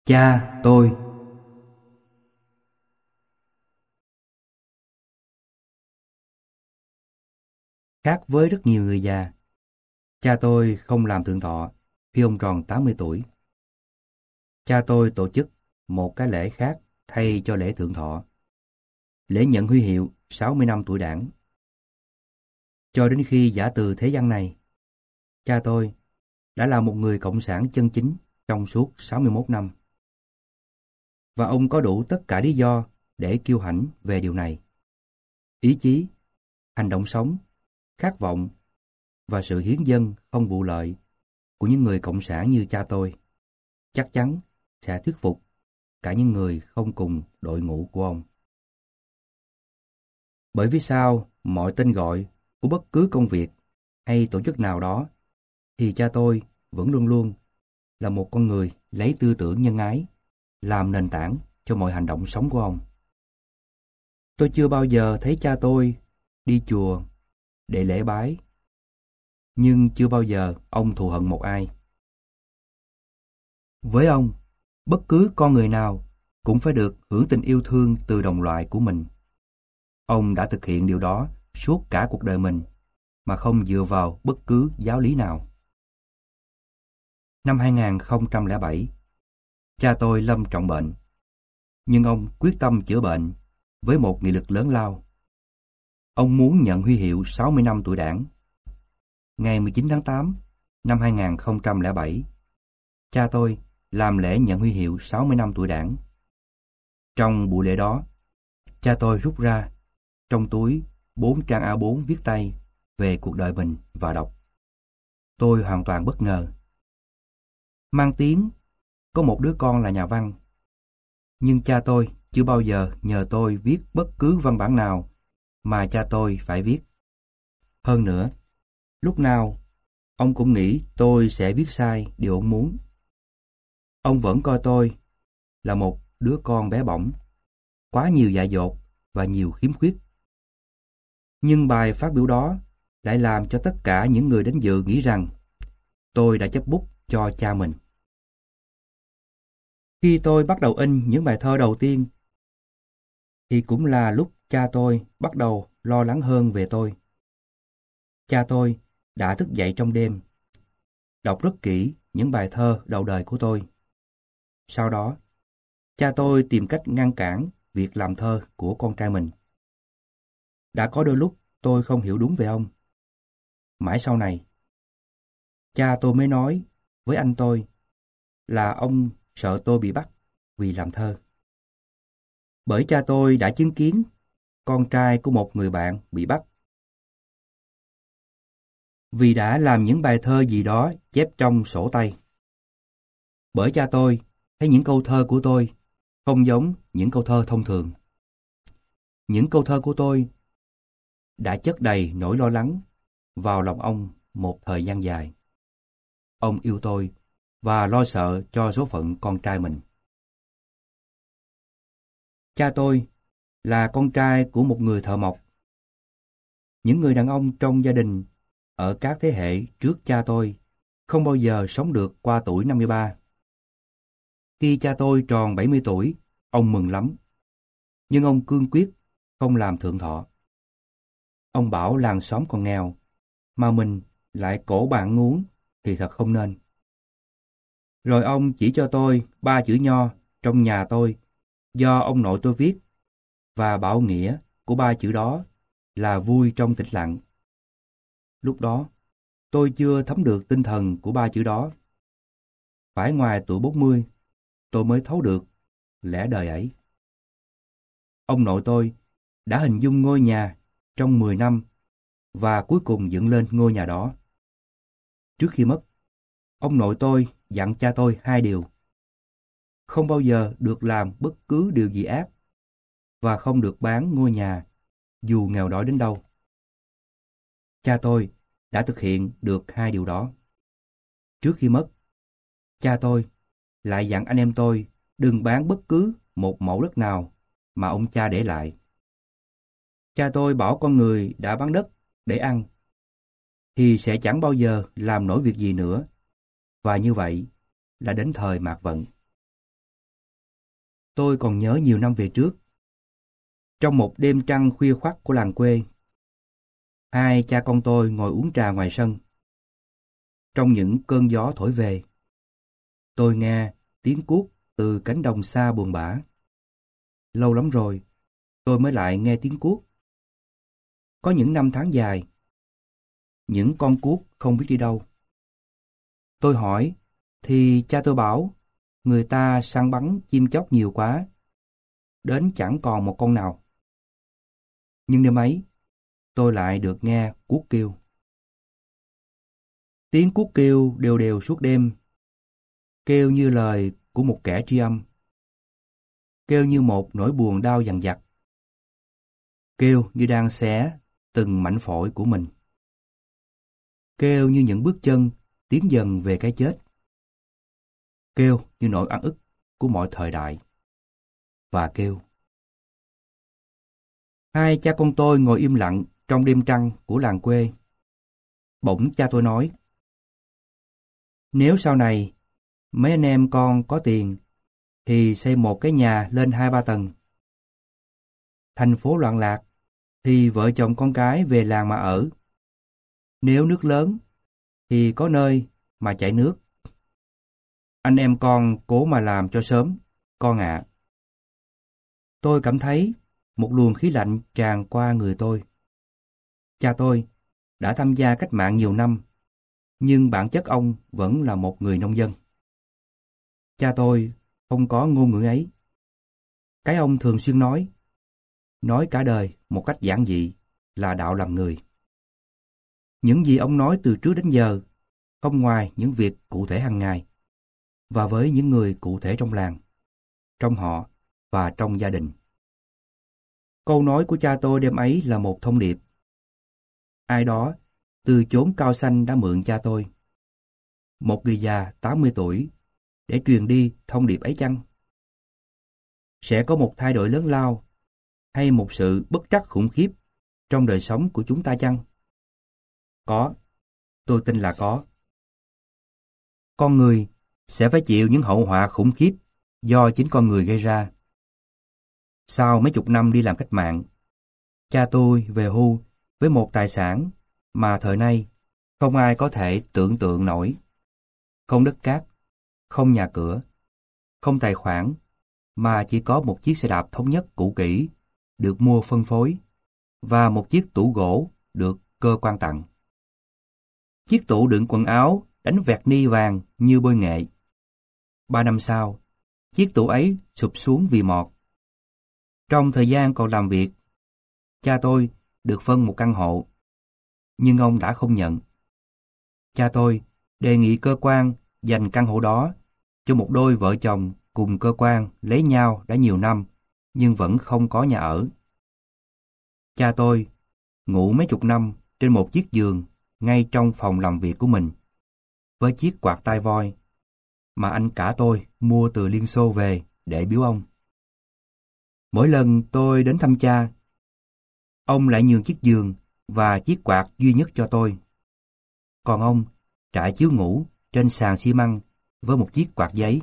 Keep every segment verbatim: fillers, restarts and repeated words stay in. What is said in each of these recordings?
Cha tôi. Khác với rất nhiều người già, cha tôi không làm thượng thọ khi ông tròn tám mươi tuổi. Cha tôi tổ chức một cái lễ khác thay cho lễ thượng thọ, lễ nhận huy hiệu sáu mươi năm tuổi Đảng. Cho đến khi giã từ thế gian này, cha tôi đã là một người cộng sản chân chính trong suốt sáu mươi mốt năm. Và ông có đủ tất cả lý do để kiêu hãnh về điều này. Ý chí, hành động sống, khát vọng và sự hiến dâng không vụ lợi của những người cộng sản như cha tôi chắc chắn sẽ thuyết phục cả những người không cùng đội ngũ của ông. Bởi vì sao mọi tên gọi của bất cứ công việc hay tổ chức nào đó thì cha tôi vẫn luôn luôn là một con người lấy tư tưởng nhân ái làm nền tảng cho mọi hành động sống của ông. Tôi chưa bao giờ thấy cha tôi đi chùa để lễ bái, nhưng chưa bao giờ ông thù hận một ai. Với ông, bất cứ con người nào cũng phải được hưởng tình yêu thương từ đồng loại của mình. Ông đã thực hiện điều đó suốt cả cuộc đời mình mà không dựa vào bất cứ giáo lý nào. Năm hai nghìn không trăm lẻ bảy, cha tôi lâm trọng bệnh, nhưng ông quyết tâm chữa bệnh với một nghị lực lớn lao. Ông muốn nhận huy hiệu sáu mươi năm tuổi Đảng. Ngày mười chín tháng tám năm hai nghìn không trăm lẻ bảy, cha tôi làm lễ nhận huy hiệu sáu mươi năm tuổi Đảng. Trong buổi lễ đó, cha tôi rút ra trong túi bốn trang A bốn viết tay về cuộc đời mình và đọc. Tôi hoàn toàn bất ngờ. Mang tiếng có một đứa con là nhà văn, nhưng cha tôi chưa bao giờ nhờ tôi viết bất cứ văn bản nào mà cha tôi phải viết. Hơn nữa, lúc nào ông cũng nghĩ tôi sẽ viết sai điều ông muốn. Ông vẫn coi tôi là một đứa con bé bỏng, quá nhiều dại dột và nhiều khiếm khuyết. Nhưng bài phát biểu đó lại làm cho tất cả những người đến dự nghĩ rằng tôi đã chấp bút cho cha mình. Khi tôi bắt đầu in những bài thơ đầu tiên, thì cũng là lúc cha tôi bắt đầu lo lắng hơn về tôi. Cha tôi đã thức dậy trong đêm, đọc rất kỹ những bài thơ đầu đời của tôi. Sau đó, cha tôi tìm cách ngăn cản việc làm thơ của con trai mình. Đã có đôi lúc tôi không hiểu đúng về ông. Mãi sau này, cha tôi mới nói với anh tôi là ông sợ tôi bị bắt vì làm thơ. Bởi cha tôi đã chứng kiến con trai của một người bạn bị bắt vì đã làm những bài thơ gì đó chép trong sổ tay. Bởi cha tôi thấy những câu thơ của tôi không giống những câu thơ thông thường. Những câu thơ của tôi đã chất đầy nỗi lo lắng vào lòng ông một thời gian dài. Ông yêu tôi và lo sợ cho số phận con trai mình. Cha tôi là con trai của một người thợ mộc. Những người đàn ông trong gia đình ở các thế hệ trước cha tôi không bao giờ sống được qua tuổi năm mươi ba. Khi cha tôi tròn bảy mươi tuổi, ông mừng lắm. Nhưng ông cương quyết không làm thượng thọ. Ông bảo làng xóm còn nghèo, mà mình lại cổ bạn nguốn thì thật không nên. Rồi ông chỉ cho tôi ba chữ nho trong nhà tôi do ông nội tôi viết, và bảo nghĩa của ba chữ đó là vui trong tĩnh lặng. Lúc đó, tôi chưa thấm được tinh thần của ba chữ đó. Phải ngoài tuổi bốn mươi, tôi mới thấu được lẽ đời ấy. Ông nội tôi đã hình dung ngôi nhà trong mười năm và cuối cùng dựng lên ngôi nhà đó. Trước khi mất, ông nội tôi dặn cha tôi hai điều: không bao giờ được làm bất cứ điều gì ác, và không được bán ngôi nhà dù nghèo đói đến đâu. Cha tôi đã thực hiện được hai điều đó. Trước khi mất, cha tôi lại dặn anh em tôi đừng bán bất cứ một mẫu đất nào mà ông cha để lại. Cha tôi bảo con người đã bán đất để ăn thì sẽ chẳng bao giờ làm nổi việc gì nữa, và như vậy là đến thời mạt vận. Tôi còn nhớ nhiều năm về trước. Trong một đêm trăng khuya khoắt của làng quê, hai cha con tôi ngồi uống trà ngoài sân. Trong những cơn gió thổi về, tôi nghe tiếng cuốc từ cánh đồng xa buồn bã. Lâu lắm rồi, tôi mới lại nghe tiếng cuốc. Có những năm tháng dài, những con cuốc không biết đi đâu. Tôi hỏi, thì cha tôi bảo, người ta săn bắn chim chóc nhiều quá, đến chẳng còn một con nào. Nhưng đêm ấy, tôi lại được nghe cuốc kêu. Tiếng cuốc kêu đều đều suốt đêm, kêu như lời của một kẻ tri âm, kêu như một nỗi buồn đau dằn vặt, kêu như đang xé từng mảnh phổi của mình, kêu như những bước chân tiến dần về cái chết, kêu như nỗi oan ức của mọi thời đại, và kêu. Hai cha con tôi ngồi im lặng trong đêm trăng của làng quê. Bỗng cha tôi nói, nếu sau này mấy anh em con có tiền thì xây một cái nhà lên hai ba tầng. Thành phố loạn lạc thì vợ chồng con cái về làng mà ở. Nếu nước lớn thì có nơi mà chảy nước. Anh em con cố mà làm cho sớm, con ạ. Tôi cảm thấy một luồng khí lạnh tràn qua người tôi. Cha tôi đã tham gia cách mạng nhiều năm, nhưng bản chất ông vẫn là một người nông dân. Cha tôi không có ngôn ngữ ấy. Cái ông thường xuyên nói, nói cả đời một cách giản dị là đạo làm người. Những gì ông nói từ trước đến giờ, không ngoài những việc cụ thể hàng ngày, và với những người cụ thể trong làng, trong họ và trong gia đình. Câu nói của cha tôi đêm ấy là một thông điệp. Ai đó từ chốn cao xanh đã mượn cha tôi, một người già tám mươi tuổi, để truyền đi thông điệp ấy chăng? Sẽ có một thay đổi lớn lao hay một sự bất trắc khủng khiếp trong đời sống của chúng ta chăng? Có, tôi tin là có. Con người sẽ phải chịu những hậu họa khủng khiếp do chính con người gây ra. Sau mấy chục năm đi làm cách mạng, cha tôi về hưu với một tài sản mà thời nay không ai có thể tưởng tượng nổi. Không đất cát, không nhà cửa, không tài khoản, mà chỉ có một chiếc xe đạp thống nhất cũ kỹ được mua phân phối và một chiếc tủ gỗ được cơ quan tặng. Chiếc tủ đựng quần áo đánh vẹt ni vàng như bôi nghệ. Ba năm sau, chiếc tủ ấy sụp xuống vì mọt. Trong thời gian còn làm việc, cha tôi được phân một căn hộ, nhưng ông đã không nhận. Cha tôi đề nghị cơ quan dành căn hộ đó cho một đôi vợ chồng cùng cơ quan lấy nhau đã nhiều năm, nhưng vẫn không có nhà ở. Cha tôi ngủ mấy chục năm trên một chiếc giường ngay trong phòng làm việc của mình, với chiếc quạt tai voi mà anh cả tôi mua từ Liên Xô về để biếu ông. Mỗi lần tôi đến thăm cha, ông lại nhường chiếc giường và chiếc quạt duy nhất cho tôi. Còn ông trải chiếu ngủ trên sàn xi măng với một chiếc quạt giấy.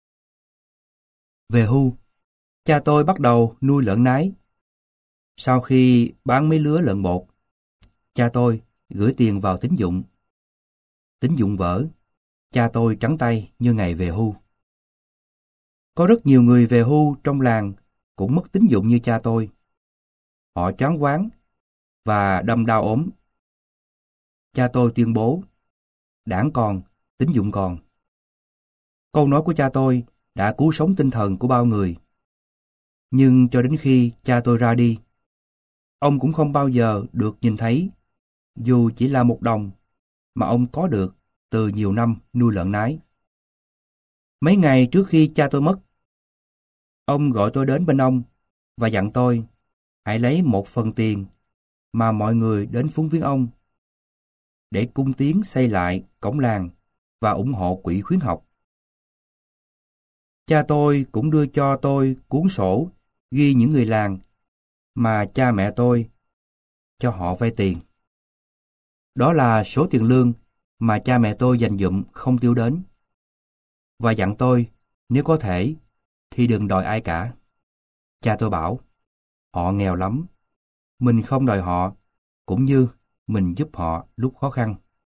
Về hưu, cha tôi bắt đầu nuôi lợn nái. Sau khi bán mấy lứa lợn bột, cha tôi gửi tiền vào tín dụng. Tín dụng vỡ, cha tôi trắng tay như ngày về hưu. Có rất nhiều người về hưu trong làng cũng mất tín dụng như cha tôi. Họ choáng váng và đâm đau ốm. Cha tôi tuyên bố, đảng còn, tín dụng còn. Câu nói của cha tôi đã cứu sống tinh thần của bao người. Nhưng cho đến khi cha tôi ra đi, ông cũng không bao giờ được nhìn thấy, dù chỉ là một đồng mà ông có được từ nhiều năm nuôi lợn nái. Mấy ngày trước khi cha tôi mất, ông gọi tôi đến bên ông và dặn tôi hãy lấy một phần tiền mà mọi người đến phúng viếng ông để cung tiến xây lại cổng làng và ủng hộ quỹ khuyến học. Cha tôi cũng đưa cho tôi cuốn sổ ghi những người làng mà cha mẹ tôi cho họ vay tiền. Đó là số tiền lương mà cha mẹ tôi dành dụm không tiêu đến. Và dặn tôi, nếu có thể, thì đừng đòi ai cả. Cha tôi bảo, họ nghèo lắm, mình không đòi họ, cũng như mình giúp họ lúc khó khăn.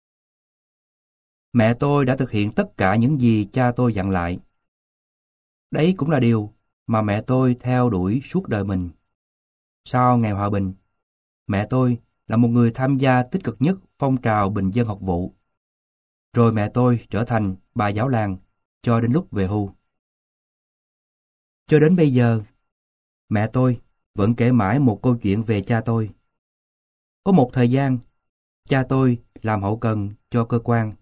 Mẹ tôi đã thực hiện tất cả những gì cha tôi dặn lại. Đấy cũng là điều mà mẹ tôi theo đuổi suốt đời mình. Sau ngày hòa bình, mẹ tôi là một người tham gia tích cực nhất phong trào bình dân học vụ. Rồi mẹ tôi trở thành bà giáo làng cho đến lúc về hưu. Cho đến bây giờ, mẹ tôi vẫn kể mãi một câu chuyện về cha tôi. Có một thời gian, cha tôi làm hậu cần cho cơ quan.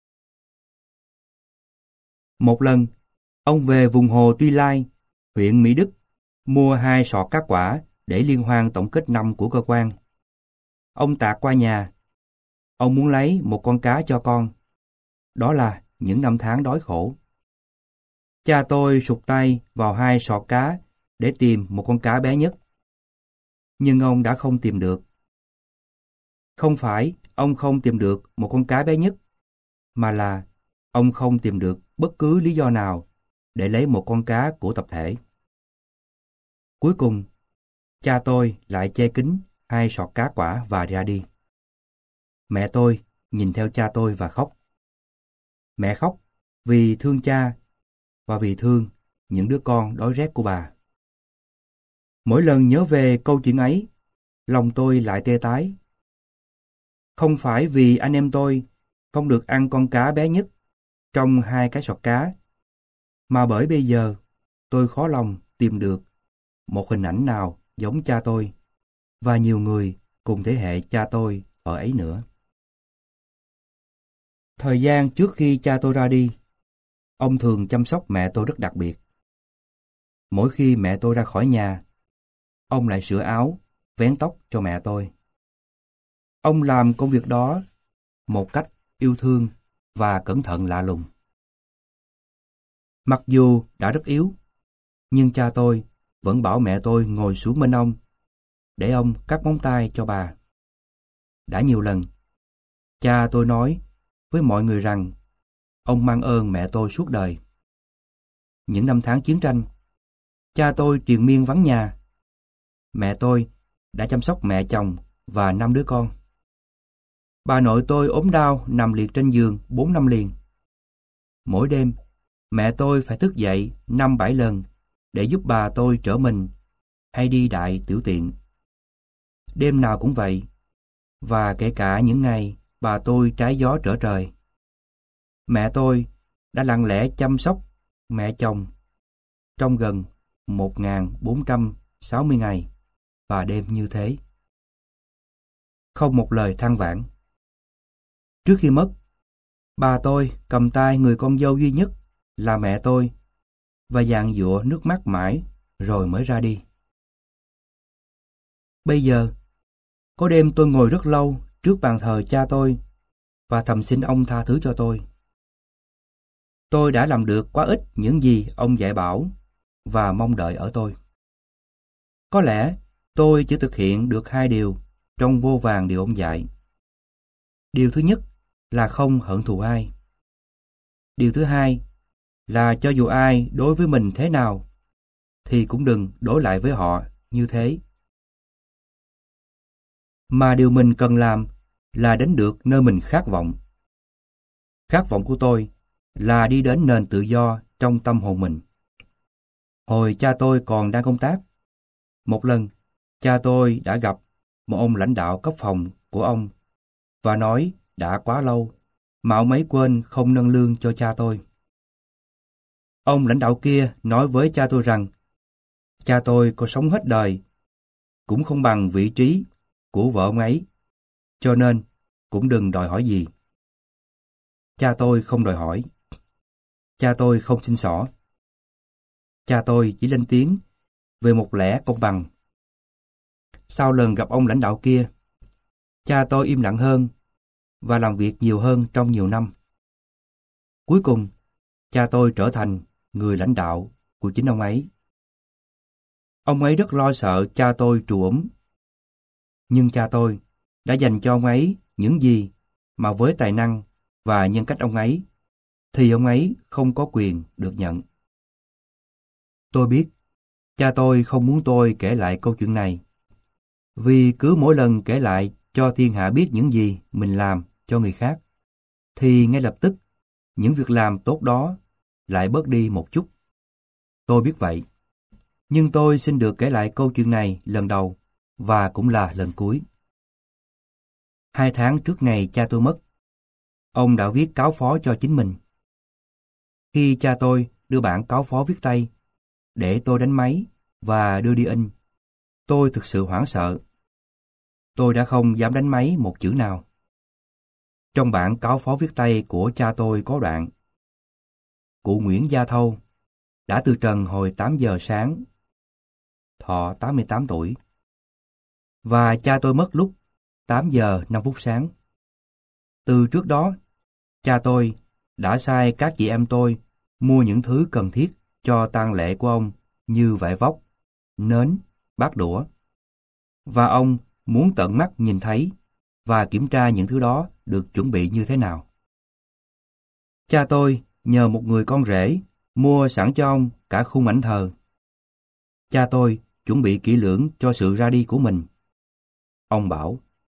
Một lần, ông về vùng hồ Tuy Lai, huyện Mỹ Đức, mua hai sọt cá quả để liên hoan tổng kết năm của cơ quan. Ông tạt qua nhà. Ông muốn lấy một con cá cho con. Đó là những năm tháng đói khổ. Cha tôi sụt tay vào hai sọt cá để tìm một con cá bé nhất. Nhưng ông đã không tìm được. Không phải ông không tìm được một con cá bé nhất, mà là ông không tìm được bất cứ lý do nào để lấy một con cá của tập thể. Cuối cùng, cha tôi lại che kín hai sọt cá quả và ra đi. Mẹ tôi nhìn theo cha tôi và khóc. Mẹ khóc vì thương cha và vì thương những đứa con đói rét của bà. Mỗi lần nhớ về câu chuyện ấy, lòng tôi lại tê tái. Không phải vì anh em tôi không được ăn con cá bé nhất trong hai cái sọt cá, mà bởi bây giờ tôi khó lòng tìm được một hình ảnh nào giống cha tôi và nhiều người cùng thế hệ cha tôi ở ấy nữa. Thời gian trước khi cha tôi ra đi, ông thường chăm sóc mẹ tôi rất đặc biệt. Mỗi khi mẹ tôi ra khỏi nhà, ông lại sửa áo, vén tóc cho mẹ tôi. Ông làm công việc đó một cách yêu thương và cẩn thận lạ lùng. Mặc dù đã rất yếu, nhưng cha tôi vẫn bảo mẹ tôi ngồi xuống bên ông để ông cắt móng tay cho bà. Đã nhiều lần, cha tôi nói với mọi người rằng ông mang ơn mẹ tôi suốt đời. Những năm tháng chiến tranh, cha tôi triền miên vắng nhà. Mẹ tôi đã chăm sóc mẹ chồng và năm đứa con. Bà nội tôi ốm đau nằm liệt trên giường bốn năm liền. Mỗi đêm, mẹ tôi phải thức dậy năm bảy lần để giúp bà tôi trở mình hay đi đại tiểu tiện. Đêm nào cũng vậy, và kể cả những ngày bà tôi trái gió trở trời. Mẹ tôi đã lặng lẽ chăm sóc mẹ chồng trong gần một nghìn bốn trăm sáu mươi ngày và đêm như thế. Không một lời than vãn. Trước khi mất, bà tôi cầm tay người con dâu duy nhất là mẹ tôi và dàn dụa nước mắt mãi rồi mới ra đi. Bây giờ, có đêm tôi ngồi rất lâu trước bàn thờ cha tôi và thầm xin ông tha thứ cho tôi. Tôi đã làm được quá ít những gì ông dạy bảo và mong đợi ở tôi. Có lẽ tôi chỉ thực hiện được hai điều trong vô vàn điều ông dạy. Điều thứ nhất là không hận thù ai. Điều thứ hai là cho dù ai đối với mình thế nào, thì cũng đừng đối lại với họ như thế. Mà điều mình cần làm là đến được nơi mình khát vọng. Khát vọng của tôi là đi đến nền tự do trong tâm hồn mình. Hồi cha tôi còn đang công tác, một lần cha tôi đã gặp một ông lãnh đạo cấp phòng của ông và nói đã quá lâu mà ông ấy quên không nâng lương cho cha tôi. Ông lãnh đạo kia nói với cha tôi rằng cha tôi có sống hết đời cũng không bằng vị trí của vợ ông ấy, cho nên cũng đừng đòi hỏi gì. Cha tôi không đòi hỏi. Cha tôi không xin xỏ. Cha tôi chỉ lên tiếng về một lẽ công bằng. Sau lần gặp ông lãnh đạo kia, cha tôi im lặng hơn và làm việc nhiều hơn trong nhiều năm. Cuối cùng, cha tôi trở thành người lãnh đạo của chính ông ấy. Ông ấy rất lo sợ cha tôi trù ốm. Nhưng cha tôi đã dành cho ông ấy những gì mà với tài năng và nhân cách ông ấy thì ông ấy không có quyền được nhận. Tôi biết, cha tôi không muốn tôi kể lại câu chuyện này, vì cứ mỗi lần kể lại cho thiên hạ biết những gì mình làm cho người khác, thì ngay lập tức những việc làm tốt đó lại bớt đi một chút. Tôi biết vậy, nhưng tôi xin được kể lại câu chuyện này lần đầu và cũng là lần cuối. Hai tháng trước ngày cha tôi mất, ông đã viết cáo phó cho chính mình. Khi cha tôi đưa bản cáo phó viết tay để tôi đánh máy và đưa đi in, tôi thực sự hoảng sợ. Tôi đã không dám đánh máy một chữ nào. Trong bản cáo phó viết tay của cha tôi có đoạn: Cụ Nguyễn Gia Thâu đã từ trần hồi tám giờ sáng, thọ tám mươi tám tuổi. Và cha tôi mất lúc tám giờ năm phút sáng. Từ trước đó, cha tôi đã sai các chị em tôi mua những thứ cần thiết cho tang lễ của ông như vải vóc, nến, bát đũa. Và ông muốn tận mắt nhìn thấy và kiểm tra những thứ đó được chuẩn bị như thế nào. Cha tôi nhờ một người con rể mua sẵn cho ông cả khung ảnh thờ. Cha tôi chuẩn bị kỹ lưỡng cho sự ra đi của mình. Ông bảo: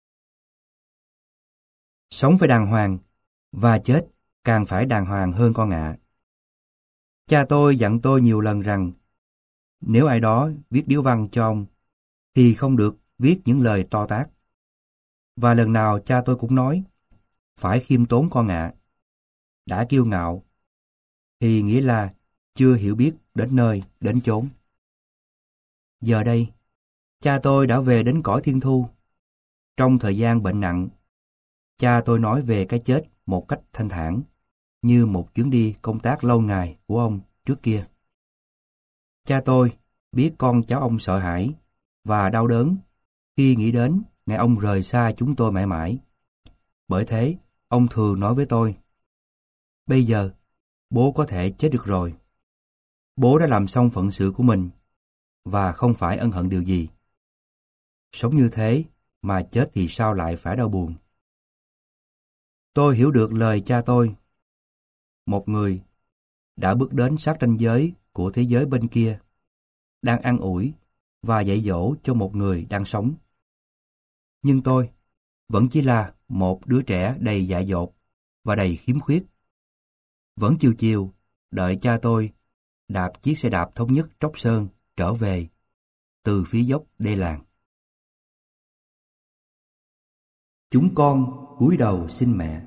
Sống phải đàng hoàng, và chết càng phải đàng hoàng hơn con ạ. Cha tôi dặn tôi nhiều lần rằng nếu ai đó viết điếu văn cho ông thì không được viết những lời to tát. Và lần nào cha tôi cũng nói: Phải khiêm tốn con ạ. Đã kiêu ngạo thì nghĩa là chưa hiểu biết đến nơi đến chốn. Giờ đây, cha tôi đã về đến cõi thiên thu. Trong thời gian bệnh nặng, cha tôi nói về cái chết một cách thanh thản, như một chuyến đi công tác lâu ngày của ông trước kia. Cha tôi biết con cháu ông sợ hãi và đau đớn khi nghĩ đến ngày ông rời xa chúng tôi mãi mãi. Bởi thế, ông thường nói với tôi: Bây giờ, bố có thể chết được rồi. Bố đã làm xong phận sự của mình và không phải ân hận điều gì. Sống như thế mà chết thì sao lại phải đau buồn. Tôi hiểu được lời cha tôi. Một người đã bước đến sát ranh giới của thế giới bên kia, đang an ủi và dạy dỗ cho một người đang sống. Nhưng tôi vẫn chỉ là một đứa trẻ đầy dại dột và đầy khiếm khuyết. Vẫn chiều chiều đợi cha tôi đạp chiếc xe đạp thống nhất Tróc Sơn trở về từ phía dốc đê làng. Chúng con cúi đầu xin mẹ.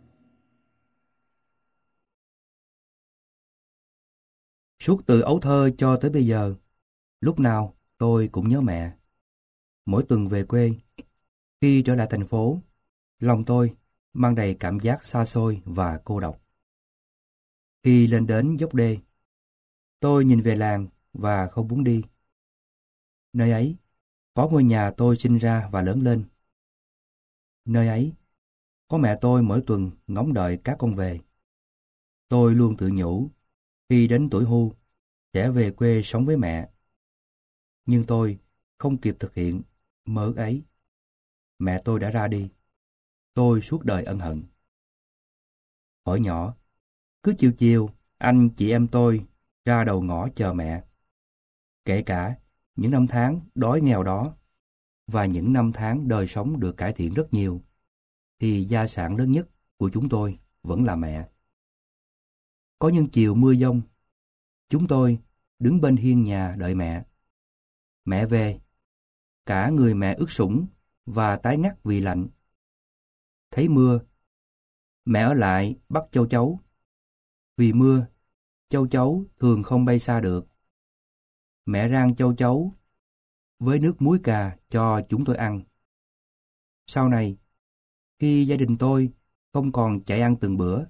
Suốt từ ấu thơ cho tới bây giờ, lúc nào tôi cũng nhớ mẹ. Mỗi tuần về quê, khi trở lại thành phố, lòng tôi mang đầy cảm giác xa xôi và cô độc. Khi lên đến dốc đê, tôi nhìn về làng và không muốn đi. Nơi ấy có ngôi nhà tôi sinh ra và lớn lên. Nơi ấy có mẹ tôi mỗi tuần ngóng đợi các con về. Tôi luôn tự nhủ khi đến tuổi hưu sẽ về quê sống với mẹ. Nhưng tôi không kịp thực hiện mơ ước ấy. Mẹ tôi đã ra đi. Tôi suốt đời ân hận. Hồi nhỏ, cứ chiều chiều, anh chị em tôi ra đầu ngõ chờ mẹ. Kể cả những năm tháng đói nghèo đó và những năm tháng đời sống được cải thiện rất nhiều, thì gia sản lớn nhất của chúng tôi vẫn là mẹ. Có những chiều mưa giông, chúng tôi đứng bên hiên nhà đợi mẹ. Mẹ về, cả người mẹ ướt sũng và tái ngắt vì lạnh. Thấy mưa, mẹ ở lại bắt châu chấu. Vì mưa, châu chấu thường không bay xa được. Mẹ rang châu chấu với nước muối cà cho chúng tôi ăn. Sau này, khi gia đình tôi không còn chạy ăn từng bữa,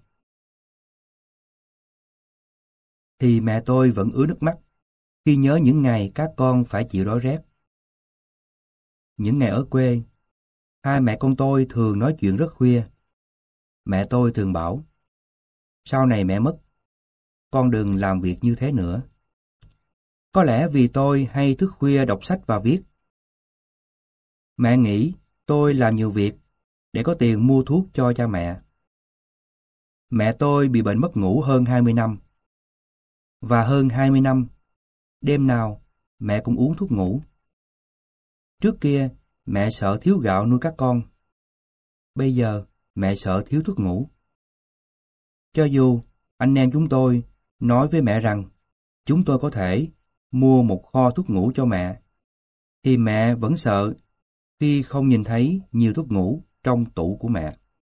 thì mẹ tôi vẫn ứa nước mắt khi nhớ những ngày các con phải chịu đói rét. Những ngày ở quê, hai mẹ con tôi thường nói chuyện rất khuya. Mẹ tôi thường bảo: Sau này mẹ mất, con đừng làm việc như thế nữa. Có lẽ vì tôi hay thức khuya đọc sách và viết. Mẹ nghĩ tôi làm nhiều việc để có tiền mua thuốc cho cha mẹ. Mẹ tôi bị bệnh mất ngủ hơn hai mươi năm. Và hơn hai mươi năm, Đêm nào, mẹ cũng uống thuốc ngủ. Trước kia, mẹ sợ thiếu gạo nuôi các con. Bây giờ, mẹ sợ thiếu thuốc ngủ. Cho dù anh em chúng tôi nói với mẹ rằng chúng tôi có thể mua một kho thuốc ngủ cho mẹ, thì mẹ vẫn sợ khi không nhìn thấy nhiều thuốc ngủ trong tủ của mẹ.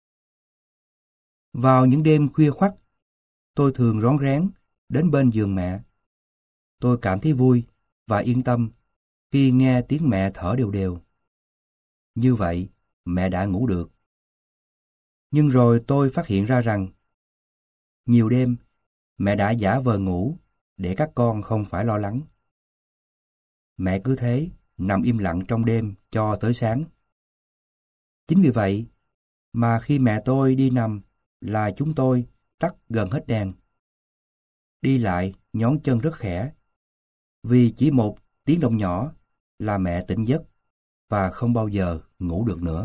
Vào những đêm khuya khoắt, tôi thường rón rén đến bên giường mẹ. Tôi cảm thấy vui và yên tâm khi nghe tiếng mẹ thở đều đều. Như vậy, mẹ đã ngủ được. Nhưng rồi tôi phát hiện ra rằng nhiều đêm mẹ đã giả vờ ngủ để các con không phải lo lắng. Mẹ cứ thế nằm im lặng trong đêm cho tới sáng. Chính vì vậy mà khi mẹ tôi đi nằm là chúng tôi tắt gần hết đèn. Đi lại nhón chân rất khẽ, vì chỉ một tiếng động nhỏ là mẹ tỉnh giấc và không bao giờ ngủ được nữa.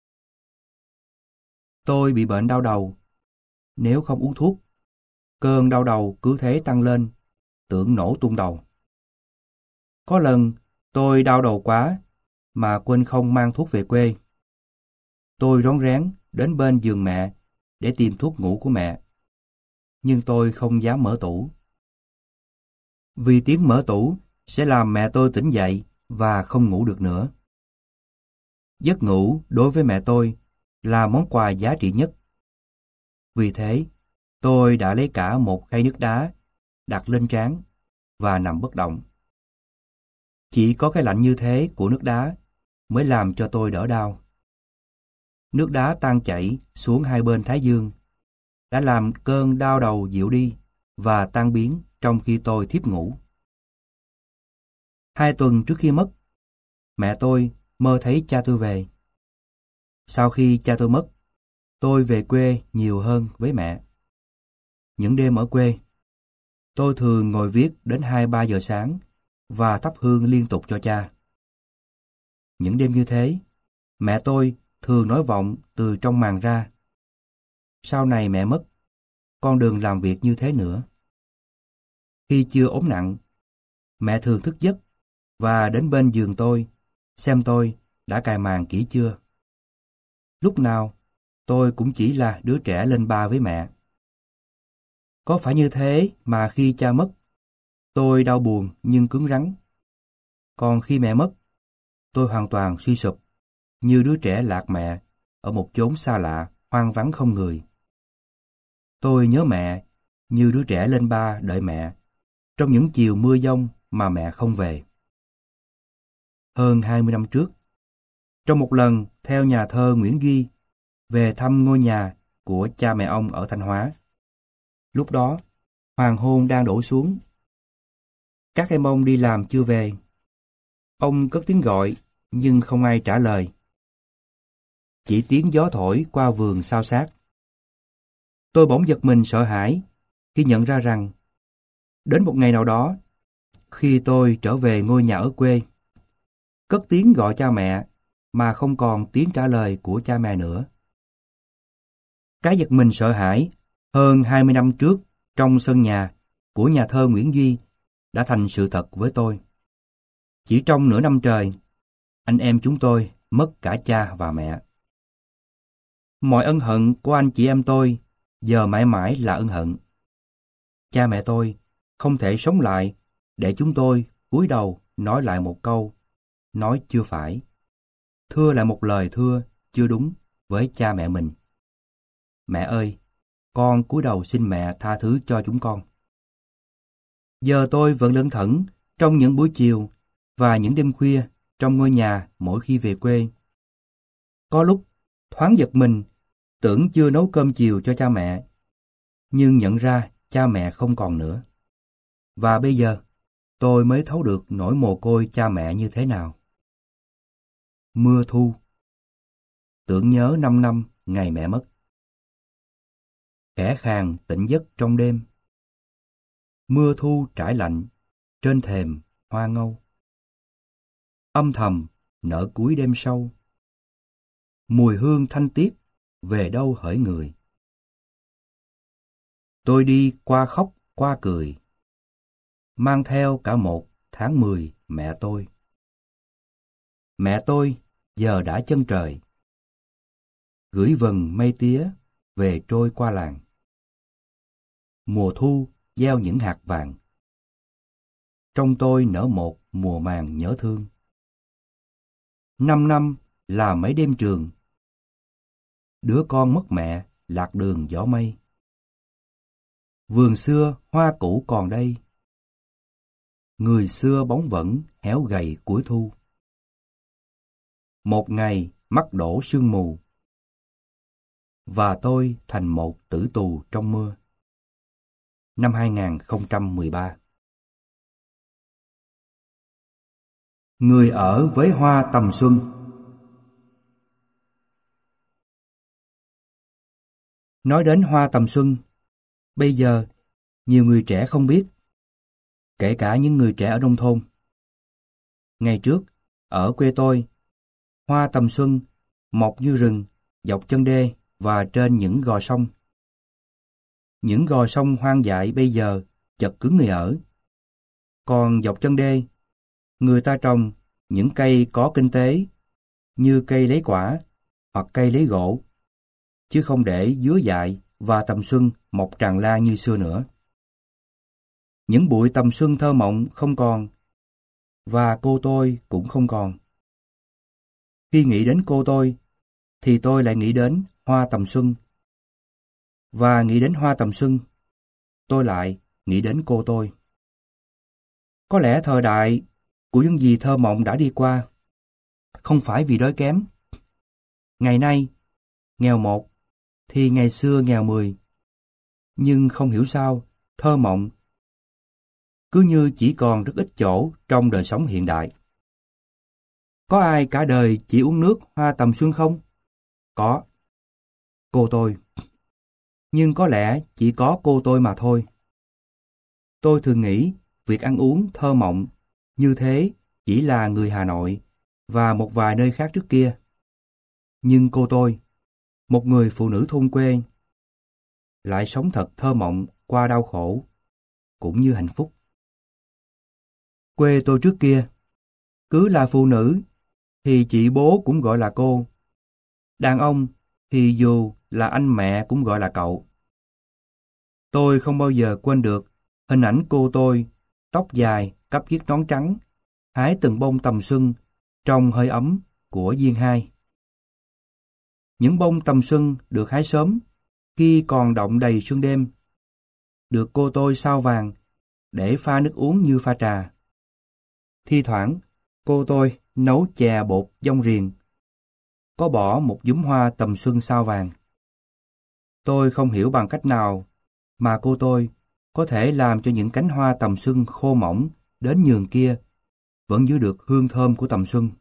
Tôi bị bệnh đau đầu. Nếu không uống thuốc, cơn đau đầu cứ thế tăng lên, tưởng nổ tung đầu. Có lần tôi đau đầu quá mà quên không mang thuốc về quê. Tôi rón rén đến bên giường mẹ để tìm thuốc ngủ của mẹ. Nhưng tôi không dám mở tủ. Vì tiếng mở tủ sẽ làm mẹ tôi tỉnh dậy và không ngủ được nữa. Giấc ngủ đối với mẹ tôi là món quà giá trị nhất. Vì thế, tôi đã lấy cả một khay nước đá đặt lên trán và nằm bất động. Chỉ có cái lạnh như thế của nước đá mới làm cho tôi đỡ đau. Nước đá tan chảy xuống hai bên thái dương đã làm cơn đau đầu dịu đi và tan biến trong khi tôi thiếp ngủ. Hai tuần trước khi mất, mẹ tôi mơ thấy cha tôi về. Sau khi cha tôi mất, tôi về quê nhiều hơn với mẹ. Những đêm ở quê, tôi thường ngồi viết đến hai ba giờ sáng và thắp hương liên tục cho cha. Những đêm như thế, mẹ tôi thường nói vọng từ trong màn ra: sau này mẹ mất, con đừng làm việc như thế nữa. Khi chưa ốm nặng, mẹ thường thức giấc và đến bên giường tôi, xem tôi đã cài màn kỹ chưa. Lúc nào, tôi cũng chỉ là đứa trẻ lên ba với mẹ. Có phải như thế mà khi cha mất, tôi đau buồn nhưng cứng rắn. Còn khi mẹ mất, tôi hoàn toàn suy sụp, như đứa trẻ lạc mẹ ở một chốn xa lạ, hoang vắng không người. Tôi nhớ mẹ như đứa trẻ lên ba đợi mẹ trong những chiều mưa giông mà mẹ không về. Hơn hai mươi năm trước, trong một lần theo nhà thơ Nguyễn Duy về thăm ngôi nhà của cha mẹ ông ở Thanh Hóa. Lúc đó, hoàng hôn đang đổ xuống. Các em ông đi làm chưa về. Ông cất tiếng gọi nhưng không ai trả lời. Chỉ tiếng gió thổi qua vườn xao xạc. Tôi bỗng giật mình sợ hãi khi nhận ra rằng đến một ngày nào đó, khi tôi trở về ngôi nhà ở quê, cất tiếng gọi cha mẹ mà không còn tiếng trả lời của cha mẹ nữa. Cái giật mình sợ hãi hơn hai mươi năm trước trong sân nhà của nhà thơ Nguyễn Duy đã thành sự thật với tôi. Chỉ trong nửa năm trời, anh em chúng tôi mất cả cha và mẹ. Mọi ân hận của anh chị em tôi giờ mãi mãi là ân hận. Cha mẹ tôi không thể sống lại để chúng tôi cúi đầu nói lại một câu nói chưa phải, thưa lại một lời thưa chưa đúng với cha mẹ mình. Mẹ ơi, con cúi đầu xin mẹ tha thứ cho chúng con. Giờ tôi vẫn lững thững trong những buổi chiều và những đêm khuya trong ngôi nhà mỗi khi về quê. Có lúc thoáng giật mình, tưởng chưa nấu cơm chiều cho cha mẹ, nhưng nhận ra cha mẹ không còn nữa. Và bây giờ, tôi mới thấu được nỗi mồ côi cha mẹ như thế nào. Mưa thu. Tưởng nhớ năm năm ngày mẹ mất. Khẽ khàng tỉnh giấc trong đêm. Mưa thu trải lạnh trên thềm hoa ngâu. Âm thầm nở cuối đêm sâu. Mùi hương thanh tiết về đâu hỡi người. Tôi đi qua khóc qua cười. mang theo cả một tháng mười mẹ tôi. Mẹ tôi giờ đã chân trời, gửi vần mây tía về trôi qua làng. Mùa thu gieo những hạt vàng, trong tôi nở một mùa màng nhớ thương. Năm năm là mấy đêm trường, đứa con mất mẹ lạc đường gió mây. Vườn xưa hoa cũ còn đây, người xưa bóng vẫn héo gầy cuối thu. Một ngày mắt đổ sương mù, và tôi thành một tử tù trong mưa. Năm hai nghìn không trăm mười ba. Người ở với hoa tầm xuân. Nói đến hoa tầm xuân, bây giờ nhiều người trẻ không biết, kể cả những người trẻ ở nông thôn. Ngày trước, ở quê tôi, hoa tầm xuân mọc như rừng dọc chân đê và trên những gò sông. Những gò sông hoang dại bây giờ chật cứng người ở. Còn dọc chân đê, người ta trồng những cây có kinh tế như cây lấy quả hoặc cây lấy gỗ, chứ không để dứa dại và tầm xuân mọc tràn lan như xưa nữa. Những bụi tầm xuân thơ mộng không còn, và cô tôi cũng không còn. Khi nghĩ đến cô tôi, thì tôi lại nghĩ đến hoa tầm xuân. Và nghĩ đến hoa tầm xuân, tôi lại nghĩ đến cô tôi. Có lẽ thời đại của những gì thơ mộng đã đi qua, không phải vì đói kém. Ngày nay, nghèo một, thì ngày xưa nghèo mười. Nhưng không hiểu sao, thơ mộng cứ như chỉ còn rất ít chỗ trong đời sống hiện đại. Có ai cả đời chỉ uống nước hoa tầm xuân không? Có. Cô tôi. Nhưng có lẽ chỉ có cô tôi mà thôi. Tôi thường nghĩ việc ăn uống thơ mộng như thế chỉ là người Hà Nội và một vài nơi khác trước kia. Nhưng cô tôi, một người phụ nữ thôn quê, lại sống thật thơ mộng qua đau khổ, cũng như hạnh phúc. Quê tôi trước kia, cứ là phụ nữ thì chị bố cũng gọi là cô. Đàn ông thì dù là anh mẹ cũng gọi là cậu. Tôi không bao giờ quên được hình ảnh cô tôi, tóc dài, cắp chiếc nón trắng, hái từng bông tầm xuân trong hơi ấm của giêng hai. Những bông tầm xuân được hái sớm khi còn đọng đầy sương đêm, được cô tôi sao vàng để pha nước uống như pha trà. Thi thoảng, cô tôi nấu chè bột dong riềng, có bỏ một nhúm hoa tầm xuân sao vàng. Tôi không hiểu bằng cách nào mà cô tôi có thể làm cho những cánh hoa tầm xuân khô mỏng đến nhường kia vẫn giữ được hương thơm của tầm xuân.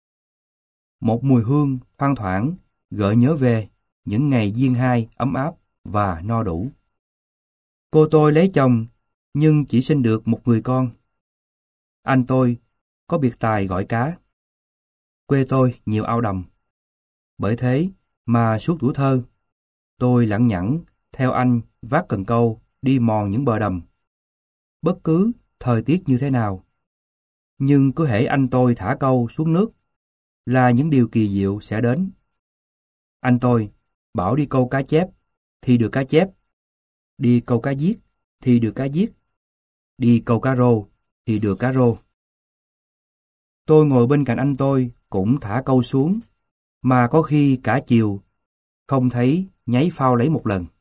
Một mùi hương thoang thoảng gợi nhớ về những ngày giêng hai ấm áp và no đủ. Cô tôi lấy chồng nhưng chỉ sinh được một người con. Anh tôi có biệt tài gọi cá. Quê tôi nhiều ao đầm. Bởi thế mà suốt tuổi thơ, tôi lẳng nhẳng theo anh vác cần câu đi mòn những bờ đầm. Bất cứ thời tiết như thế nào, nhưng cứ hễ anh tôi thả câu xuống nước là những điều kỳ diệu sẽ đến. Anh tôi bảo đi câu cá chép thì được cá chép, đi câu cá giết thì được cá giết, đi câu cá rô thì được cá rô. Tôi ngồi bên cạnh anh tôi cũng thả câu xuống, mà có khi cả chiều không thấy nháy phao lấy một lần.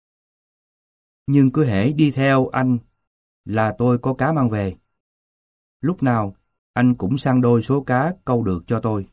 Nhưng cứ hễ đi theo anh là tôi có cá mang về. Lúc nào anh cũng sang đôi số cá câu được cho tôi.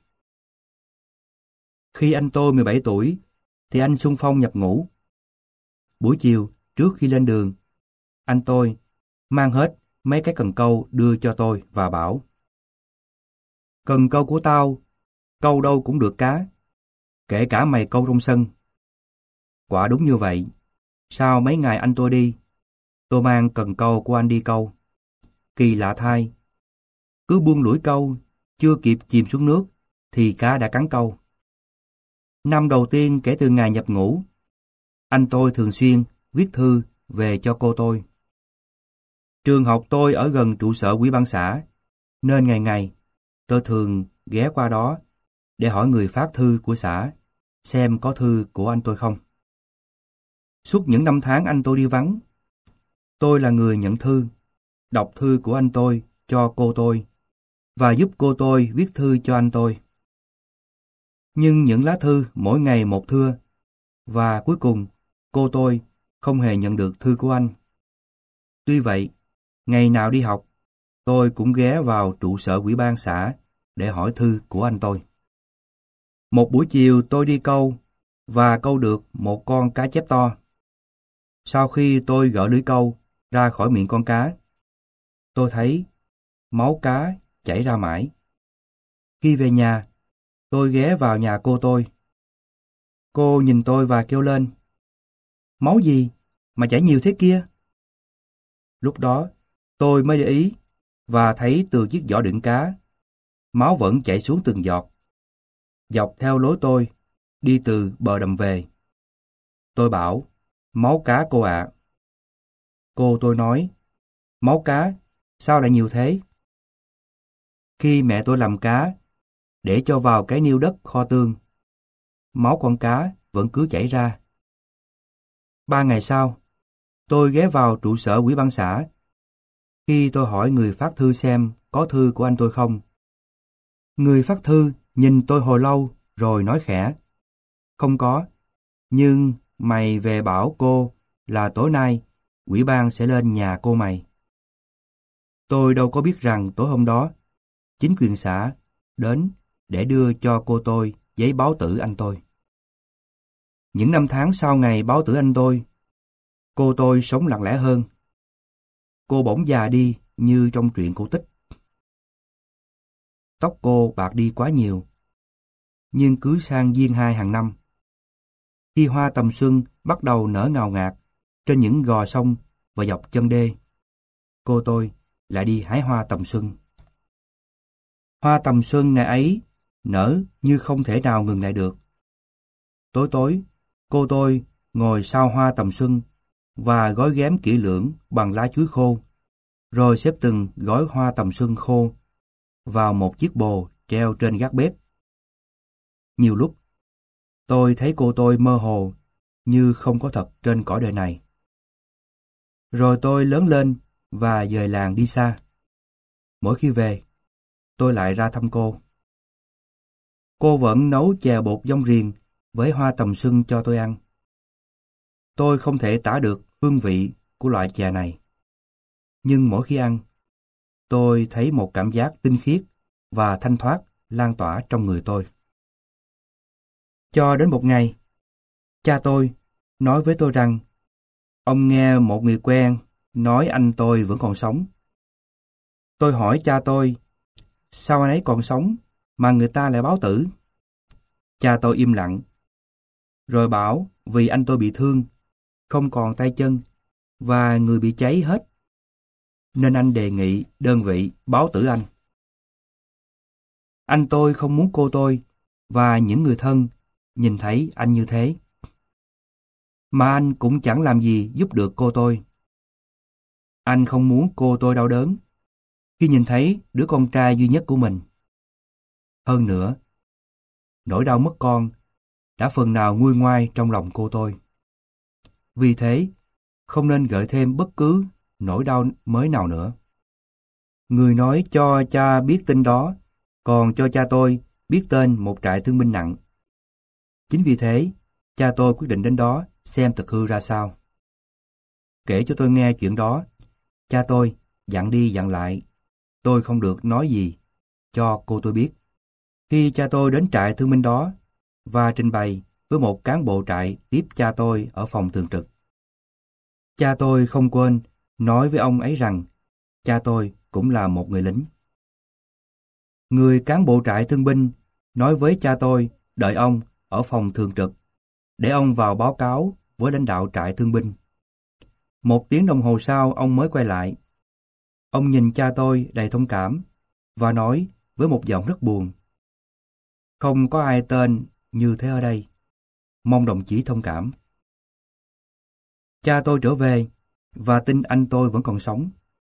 Khi anh tôi mười bảy tuổi thì anh xung phong nhập ngũ. Buổi chiều trước khi lên đường, anh tôi mang hết mấy cái cần câu đưa cho tôi và bảo: "Cần câu của tao, câu đâu cũng được cá, kể cả mày câu trong sân." Quả đúng như vậy. Sau mấy ngày anh tôi đi, tôi mang cần câu của anh đi câu. Kỳ lạ thay, cứ buông lưỡi câu, chưa kịp chìm xuống nước thì cá đã cắn câu. Năm đầu tiên kể từ ngày nhập ngũ, anh tôi thường xuyên viết thư về cho cô tôi. Trường học tôi ở gần trụ sở ủy ban xã, nên ngày ngày tôi thường ghé qua đó để hỏi người phát thư của xã xem có thư của anh tôi không. Suốt những năm tháng anh tôi đi vắng, tôi là người nhận thư, đọc thư của anh tôi cho cô tôi và giúp cô tôi viết thư cho anh tôi. Nhưng những lá thư mỗi ngày một thưa, và cuối cùng cô tôi không hề nhận được thư của anh. Tuy vậy, ngày nào đi học, tôi cũng ghé vào trụ sở ủy ban xã để hỏi thư của anh tôi. Một buổi chiều tôi đi câu và câu được một con cá chép to. Sau khi tôi gỡ lưới câu ra khỏi miệng con cá, tôi thấy máu cá chảy ra mãi. Khi về nhà, tôi ghé vào nhà cô tôi. Cô nhìn tôi và kêu lên: "Máu gì mà chảy nhiều thế kia?" Lúc đó, tôi mới để ý và thấy từ chiếc giỏ đựng cá, máu vẫn chảy xuống từng giọt, dọc theo lối tôi, đi từ bờ đầm về. Tôi bảo: "Máu cá cô ạ." Cô tôi nói: "Máu cá, sao lại nhiều thế?" Khi mẹ tôi làm cá, để cho vào cái niêu đất kho tương, máu con cá vẫn cứ chảy ra. Ba ngày sau, tôi ghé vào trụ sở ủy ban xã. Khi tôi hỏi người phát thư xem có thư của anh tôi không, người phát thư nhìn tôi hồi lâu rồi nói khẽ: "Không có, nhưng mày về bảo cô là tối nay ủy ban sẽ lên nhà cô mày." Tôi đâu có biết rằng tối hôm đó, chính quyền xã đến để đưa cho cô tôi giấy báo tử anh tôi. Những năm tháng sau ngày báo tử anh tôi, cô tôi sống lặng lẽ hơn. Cô bỗng già đi như trong truyện cổ tích. Tóc cô bạc đi quá nhiều, nhưng cứ sang giêng hai hàng năm, khi hoa tầm xuân bắt đầu nở ngào ngạt trên những gò sông và dọc chân đê, cô tôi lại đi hái hoa tầm xuân. Hoa tầm xuân ngày ấy nở như không thể nào ngừng lại được. Tối tối, cô tôi ngồi sau hoa tầm xuân và gói ghém kỹ lưỡng bằng lá chuối khô, rồi xếp từng gói hoa tầm xuân khô vào một chiếc bồ treo trên gác bếp. Nhiều lúc, tôi thấy cô tôi mơ hồ như không có thật trên cõi đời này. Rồi tôi lớn lên và dời làng đi xa. Mỗi khi về, tôi lại ra thăm cô. Cô vẫn nấu chè bột dong riềng với hoa tầm xuân cho tôi ăn. Tôi không thể tả được hương vị của loại chè này. Nhưng mỗi khi ăn, tôi thấy một cảm giác tinh khiết và thanh thoát lan tỏa trong người tôi. Cho đến một ngày, cha tôi nói với tôi rằng ông nghe một người quen nói anh tôi vẫn còn sống. Tôi hỏi cha tôi, sao anh ấy còn sống mà người ta lại báo tử? Cha tôi im lặng, rồi bảo vì anh tôi bị thương, không còn tay chân và người bị cháy hết, nên anh đề nghị đơn vị báo tử anh. Anh tôi không muốn cô tôi và những người thân nhìn thấy anh như thế. Mà anh cũng chẳng làm gì giúp được cô tôi. Anh không muốn cô tôi đau đớn khi nhìn thấy đứa con trai duy nhất của mình. Hơn nữa, nỗi đau mất con đã phần nào nguôi ngoai trong lòng cô tôi. Vì thế, không nên gợi thêm bất cứ nỗi đau mới nào nữa. Người nói cho cha biết tin đó, còn cho cha tôi biết tên một trại thương binh nặng. Chính vì thế, cha tôi quyết định đến đó xem thực hư ra sao. Kể cho tôi nghe chuyện đó, cha tôi dặn đi dặn lại, tôi không được nói gì cho cô tôi biết. Khi cha tôi đến trại thương binh đó và trình bày với một cán bộ trại tiếp cha tôi ở phòng thường trực, cha tôi không quên nói với ông ấy rằng cha tôi cũng là một người lính. Người cán bộ trại thương binh nói với cha tôi đợi ông ở phòng thường trực để ông vào báo cáo với lãnh đạo trại thương binh. Một tiếng đồng hồ sau ông mới quay lại. Ông nhìn cha tôi đầy thông cảm và nói với một giọng rất buồn: "Không có ai tên như thế ở đây. Mong đồng chí thông cảm." Cha tôi trở về và tin anh tôi vẫn còn sống.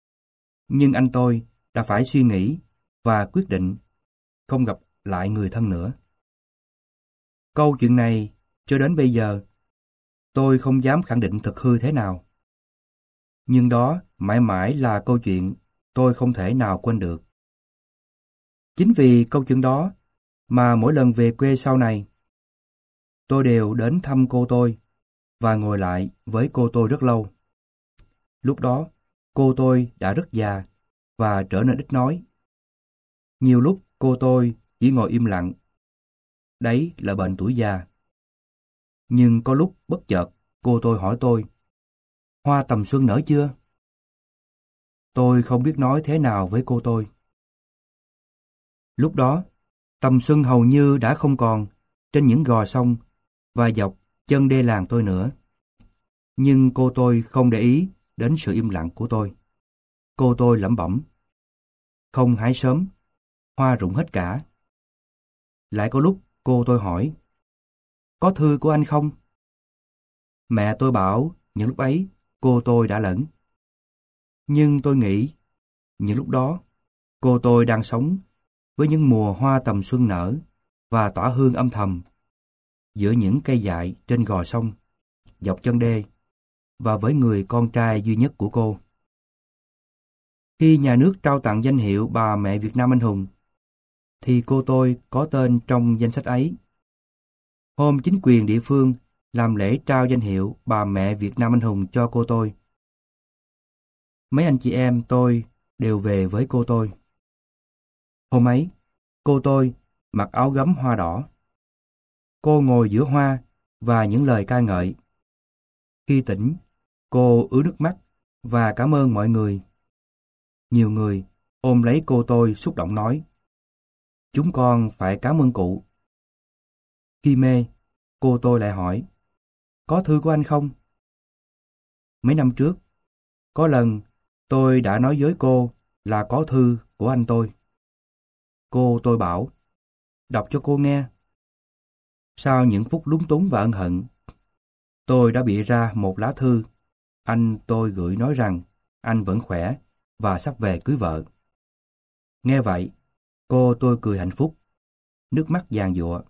Nhưng anh tôi đã phải suy nghĩ và quyết định không gặp lại người thân nữa. Câu chuyện này cho đến bây giờ, tôi không dám khẳng định thực hư thế nào. Nhưng đó mãi mãi là câu chuyện tôi không thể nào quên được. Chính vì câu chuyện đó mà mỗi lần về quê sau này, tôi đều đến thăm cô tôi và ngồi lại với cô tôi rất lâu. Lúc đó, cô tôi đã rất già và trở nên ít nói. Nhiều lúc cô tôi chỉ ngồi im lặng. Đấy là bệnh tuổi già. Nhưng có lúc bất chợt cô tôi hỏi tôi, hoa tầm xuân nở chưa? Tôi không biết nói thế nào với cô tôi. Lúc đó, tầm xuân hầu như đã không còn trên những gò sông và dọc chân đê làng tôi nữa. Nhưng cô tôi không để ý đến sự im lặng của tôi. Cô tôi lẩm bẩm, không hái sớm, hoa rụng hết cả. Lại có lúc cô tôi hỏi, có thư của anh không? Mẹ tôi bảo những lúc ấy cô tôi đã lẫn. Nhưng tôi nghĩ, những lúc đó, cô tôi đang sống với những mùa hoa tầm xuân nở và tỏa hương âm thầm giữa những cây dại trên gò sông, dọc chân đê và với người con trai duy nhất của cô. Khi nhà nước trao tặng danh hiệu Bà Mẹ Việt Nam Anh Hùng, thì cô tôi có tên trong danh sách ấy. Hôm chính quyền địa phương làm lễ trao danh hiệu Bà Mẹ Việt Nam Anh Hùng cho cô tôi, mấy anh chị em tôi đều về với cô tôi. Hôm ấy, cô tôi mặc áo gấm hoa đỏ. Cô ngồi giữa hoa và những lời ca ngợi. Khi tỉnh, cô ứa nước mắt và cảm ơn mọi người. Nhiều người ôm lấy cô tôi xúc động nói, chúng con phải cảm ơn cụ. Khi mê, cô tôi lại hỏi, có thư của anh không? Mấy năm trước, có lần tôi đã nói với cô là có thư của anh tôi. Cô tôi bảo, đọc cho cô nghe. Sau những phút lúng túng và ân hận, tôi đã bịa ra một lá thư. Anh tôi gửi nói rằng anh vẫn khỏe và sắp về cưới vợ. Nghe vậy, cô tôi cười hạnh phúc, nước mắt giàn giụa.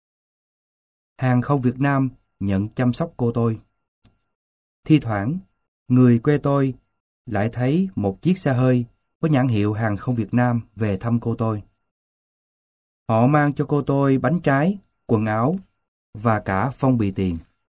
Hàng không Việt Nam nhận chăm sóc cô tôi. Thi thoảng, người quê tôi lại thấy một chiếc xe hơi có nhãn hiệu Hàng không Việt Nam về thăm cô tôi. Họ mang cho cô tôi bánh trái, quần áo và cả phong bì tiền.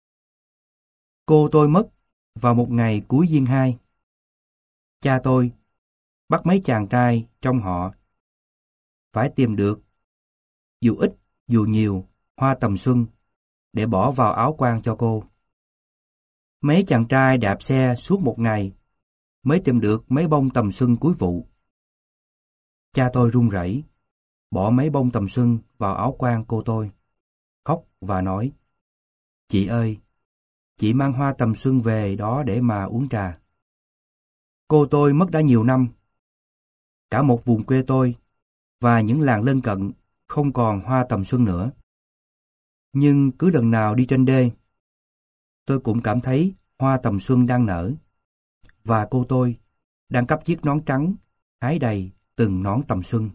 Cô tôi mất vào một ngày cuối Giêng hai. Cha tôi bắt mấy chàng trai trong họ phải tìm được, dù ít dù nhiều, hoa tầm xuân để bỏ vào áo quan cho cô. Mấy chàng trai đạp xe suốt một ngày mới tìm được mấy bông tầm xuân cuối vụ. Cha tôi run rẩy, bỏ mấy bông tầm xuân vào áo quan cô tôi, khóc và nói, chị ơi, chị mang hoa tầm xuân về đó để mà uống trà. Cô tôi mất đã nhiều năm. Cả một vùng quê tôi và những làng lân cận không còn hoa tầm xuân nữa. Nhưng cứ lần nào đi trên đê, tôi cũng cảm thấy hoa tầm xuân đang nở, và cô tôi đang cắp chiếc nón trắng hái đầy từng nón tầm xuân.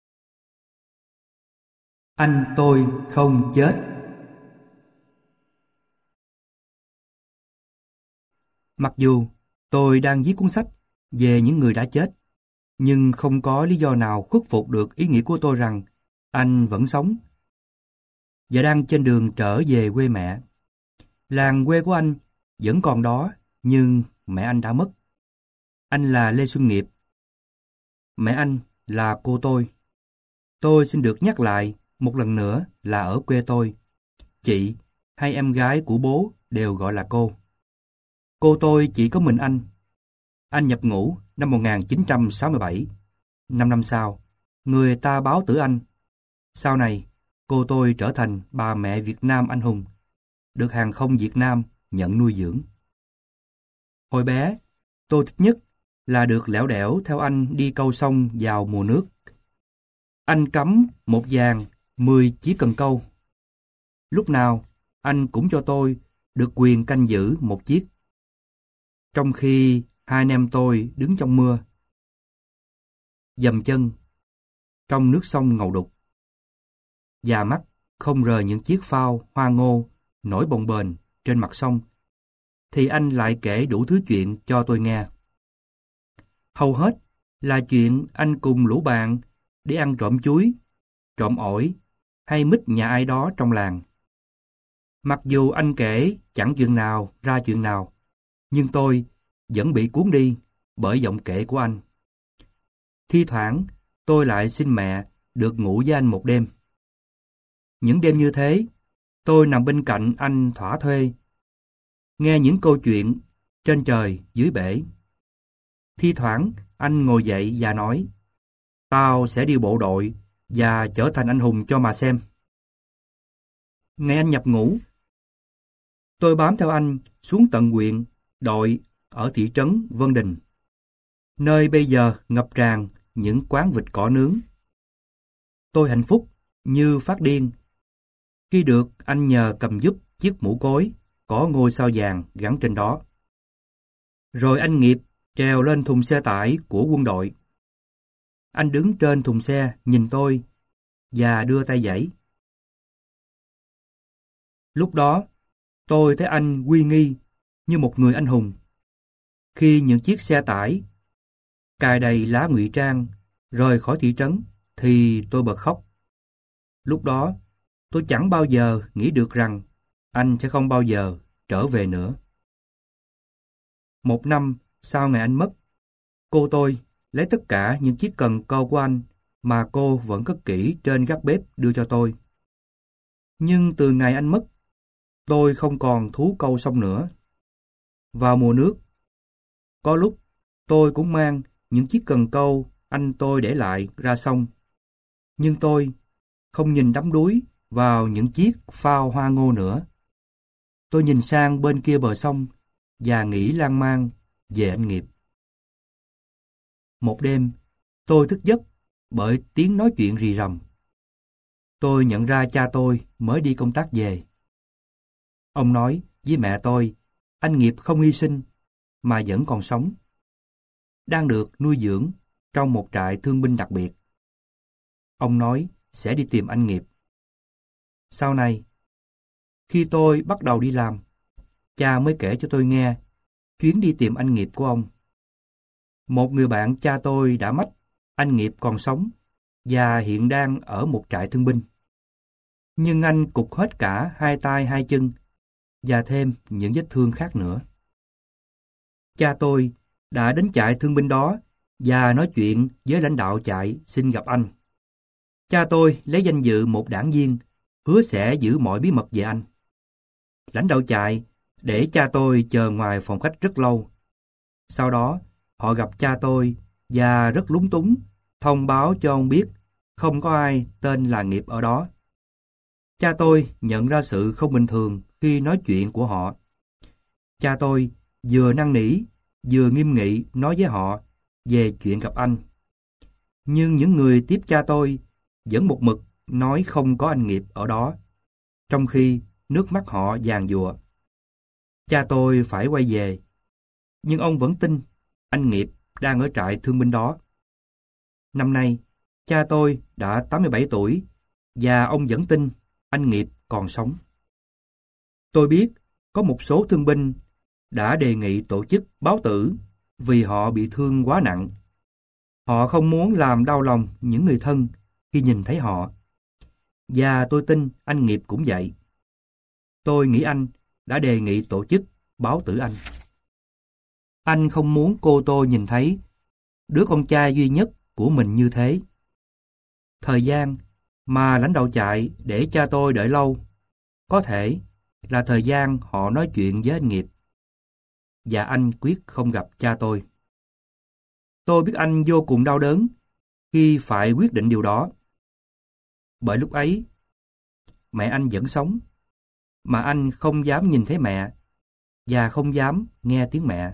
Anh tôi không chết. Mặc dù tôi đang viết cuốn sách về những người đã chết, nhưng không có lý do nào khuất phục được ý nghĩ của tôi rằng anh vẫn sống và đang trên đường trở về quê mẹ. Làng quê của anh vẫn còn đó, nhưng mẹ anh đã mất. Anh là Lê Xuân Nghiệp. Mẹ anh là cô tôi. Tôi xin được nhắc lại một lần nữa là ở quê tôi, chị hay em gái của bố đều gọi là cô. Cô tôi chỉ có mình anh. Anh nhập ngũ năm một nghìn chín trăm sáu mươi bảy. Năm năm sau, người ta báo tử anh. Sau này, cô tôi trở thành bà mẹ Việt Nam anh hùng, được Hàng không Việt Nam nhận nuôi dưỡng. Hồi bé, tôi thích nhất là được lẻo đẻo theo anh đi câu sông vào mùa nước. Anh cắm một vàng, mười chiếc cần câu. Lúc nào, anh cũng cho tôi được quyền canh giữ một chiếc. Trong khi hai anh em tôi đứng trong mưa, dầm chân trong nước sông ngầu đục, và mắt không rời những chiếc phao hoa ngô nổi bồng bềnh trên mặt sông, thì anh lại kể đủ thứ chuyện cho tôi nghe. Hầu hết là chuyện anh cùng lũ bạn đi ăn trộm chuối, trộm ổi hay mít nhà ai đó trong làng. Mặc dù anh kể chẳng chuyện nào ra chuyện nào, nhưng tôi vẫn bị cuốn đi bởi giọng kể của anh. Thi thoảng tôi lại xin mẹ được ngủ với anh một đêm. Những đêm như thế, tôi nằm bên cạnh anh thỏa thuê, nghe những câu chuyện trên trời dưới bể. Thi thoảng anh ngồi dậy và nói, tao sẽ đi bộ đội và trở thành anh hùng cho mà xem. Ngày anh nhập ngũ, tôi bám theo anh xuống tận huyện đội ở thị trấn Vân Đình, nơi bây giờ ngập tràn những quán vịt cỏ nướng. Tôi hạnh phúc như phát điên khi được anh nhờ cầm giúp chiếc mũ cối có ngôi sao vàng gắn trên đó. Rồi anh Nghiệp trèo lên thùng xe tải của quân đội. Anh đứng trên thùng xe nhìn tôi và đưa tay vẫy. Lúc đó, tôi thấy anh uy nghi như một người anh hùng. Khi những chiếc xe tải cài đầy lá ngụy trang rời khỏi thị trấn thì tôi bật khóc. Lúc đó, tôi chẳng bao giờ nghĩ được rằng anh sẽ không bao giờ trở về nữa. Một năm sau ngày anh mất, cô tôi lấy tất cả những chiếc cần câu của anh mà cô vẫn cất kỹ trên gác bếp đưa cho tôi. Nhưng từ ngày anh mất, tôi không còn thú câu sông nữa. Vào mùa nước, có lúc tôi cũng mang những chiếc cần câu anh tôi để lại ra sông. Nhưng tôi không nhìn đắm đuối vào những chiếc phao hoa ngô nữa. Tôi nhìn sang bên kia bờ sông và nghĩ lan man về anh Nghiệp. Một đêm, tôi thức giấc bởi tiếng nói chuyện rì rầm. Tôi nhận ra cha tôi mới đi công tác về. Ông nói với mẹ tôi, anh Nghiệp không hy sinh mà vẫn còn sống, đang được nuôi dưỡng trong một trại thương binh đặc biệt. Ông nói sẽ đi tìm anh Nghiệp. Sau này, khi tôi bắt đầu đi làm, cha mới kể cho tôi nghe chuyến đi tìm anh Nghiệp của ông. Một người bạn cha tôi đã mất, anh Nghiệp còn sống và hiện đang ở một trại thương binh. Nhưng anh cụt hết cả hai tay hai chân và thêm những vết thương khác nữa. Cha tôi đã đến trại thương binh đó và nói chuyện với lãnh đạo trại xin gặp anh. Cha tôi lấy danh dự một đảng viên, hứa sẽ giữ mọi bí mật về anh. Lãnh đạo trại để cha tôi chờ ngoài phòng khách rất lâu. Sau đó, họ gặp cha tôi và rất lúng túng thông báo cho ông biết không có ai tên là Nghiệp ở đó. Cha tôi nhận ra sự không bình thường khi nói chuyện của họ. Cha tôi vừa năn nỉ, vừa nghiêm nghị nói với họ về chuyện gặp anh. Nhưng những người tiếp cha tôi vẫn một mực nói không có anh Nghiệp ở đó, trong khi nước mắt họ vàng dụa. Cha tôi phải quay về, nhưng ông vẫn tin anh Nghiệp đang ở trại thương binh đó. Năm nay, cha tôi đã tám mươi bảy tuổi và ông vẫn tin anh Nghiệp còn sống. Tôi biết có một số thương binh đã đề nghị tổ chức báo tử vì họ bị thương quá nặng. Họ không muốn làm đau lòng những người thân khi nhìn thấy họ. Và tôi tin anh Nghiệp cũng vậy. Tôi nghĩ anh đã đề nghị tổ chức báo tử anh. Anh không muốn cô tôi nhìn thấy đứa con trai duy nhất của mình như thế. Thời gian mà lãnh đạo trại để cha tôi đợi lâu có thể là thời gian họ nói chuyện với anh Nghiệp. Và anh quyết không gặp cha tôi. Tôi biết anh vô cùng đau đớn khi phải quyết định điều đó. Bởi lúc ấy, mẹ anh vẫn sống, mà anh không dám nhìn thấy mẹ và không dám nghe tiếng mẹ.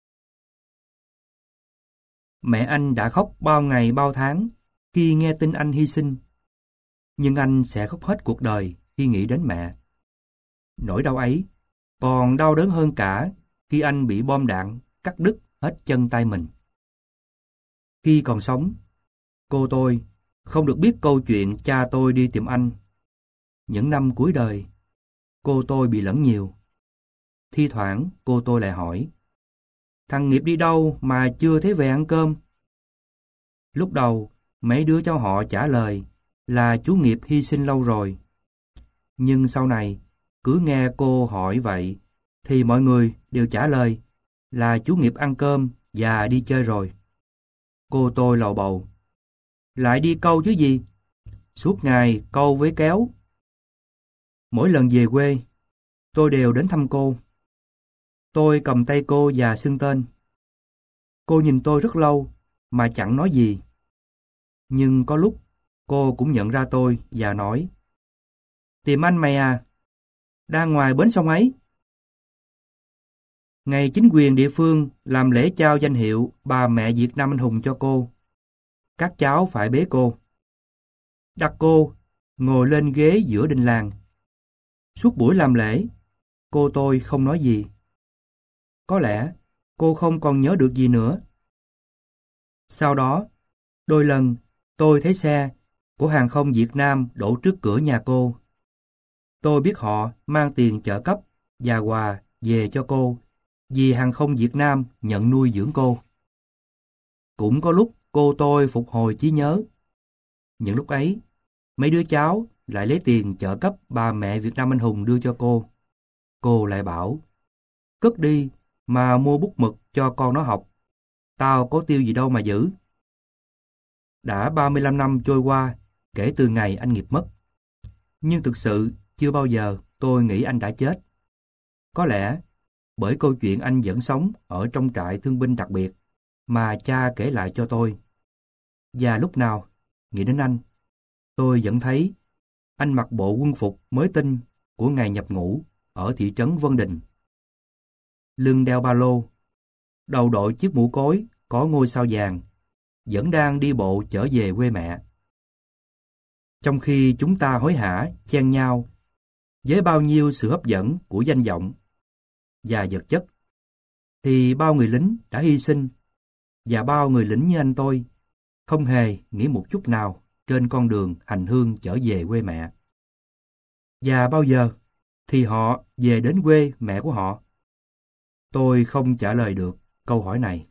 Mẹ anh đã khóc bao ngày bao tháng khi nghe tin anh hy sinh, nhưng anh sẽ khóc hết cuộc đời khi nghĩ đến mẹ. Nỗi đau ấy còn đau đớn hơn cả khi anh bị bom đạn cắt đứt hết chân tay mình. Khi còn sống, Cô tôi không được biết câu chuyện cha tôi đi tìm anh. Những năm cuối đời, cô tôi bị lẫn nhiều. Thi thoảng cô tôi lại hỏi, thằng Nghiệp đi đâu mà chưa thấy về ăn cơm? Lúc đầu, mấy đứa cháu họ trả lời là chú Nghiệp hy sinh lâu rồi. Nhưng sau này, cứ nghe cô hỏi vậy, thì mọi người đều trả lời là chú Nghiệp ăn cơm và đi chơi rồi. Cô tôi lầu bầu, lại đi câu chứ gì? Suốt ngày câu với kéo. Mỗi lần về quê, tôi đều đến thăm cô. Tôi cầm tay cô và xưng tên. Cô nhìn tôi rất lâu mà chẳng nói gì. Nhưng có lúc cô cũng nhận ra tôi và nói, tìm anh mày à, đang ngoài bến sông ấy. Ngày chính quyền địa phương làm lễ trao danh hiệu bà mẹ Việt Nam anh hùng cho cô. Các cháu phải bế cô. Đặt cô ngồi lên ghế giữa đình làng. Suốt buổi làm lễ, cô tôi không nói gì. Có lẽ cô không còn nhớ được gì nữa. Sau đó, đôi lần tôi thấy xe của hàng không Việt Nam đổ trước cửa nhà cô. Tôi biết họ mang tiền trợ cấp và quà về cho cô vì hàng không Việt Nam nhận nuôi dưỡng cô. Cũng có lúc cô tôi phục hồi trí nhớ. Những lúc ấy, mấy đứa cháu lại lấy tiền trợ cấp bà mẹ Việt Nam anh hùng đưa cho cô. Cô lại bảo, cất đi mà mua bút mực cho con nó học. Tao có tiêu gì đâu mà giữ. Đã ba mươi lăm năm trôi qua kể từ ngày anh Nghiệp mất. Nhưng thực sự chưa bao giờ tôi nghĩ anh đã chết. Có lẽ bởi câu chuyện anh vẫn sống ở trong trại thương binh đặc biệt mà cha kể lại cho tôi. Và lúc nào nghĩ đến anh, tôi vẫn thấy anh mặc bộ quân phục mới tinh của ngày nhập ngũ ở thị trấn Vân Đình. Lưng đeo ba lô, đầu đội chiếc mũ cối có ngôi sao vàng, vẫn đang đi bộ trở về quê mẹ. Trong khi chúng ta hối hả chen nhau với bao nhiêu sự hấp dẫn của danh vọng và vật chất, thì bao người lính đã hy sinh, và bao người lính như anh tôi không hề nghĩ một chút nào trên con đường hành hương trở về quê mẹ. Và bao giờ thì họ về đến quê mẹ của họ? Tôi không trả lời được câu hỏi này.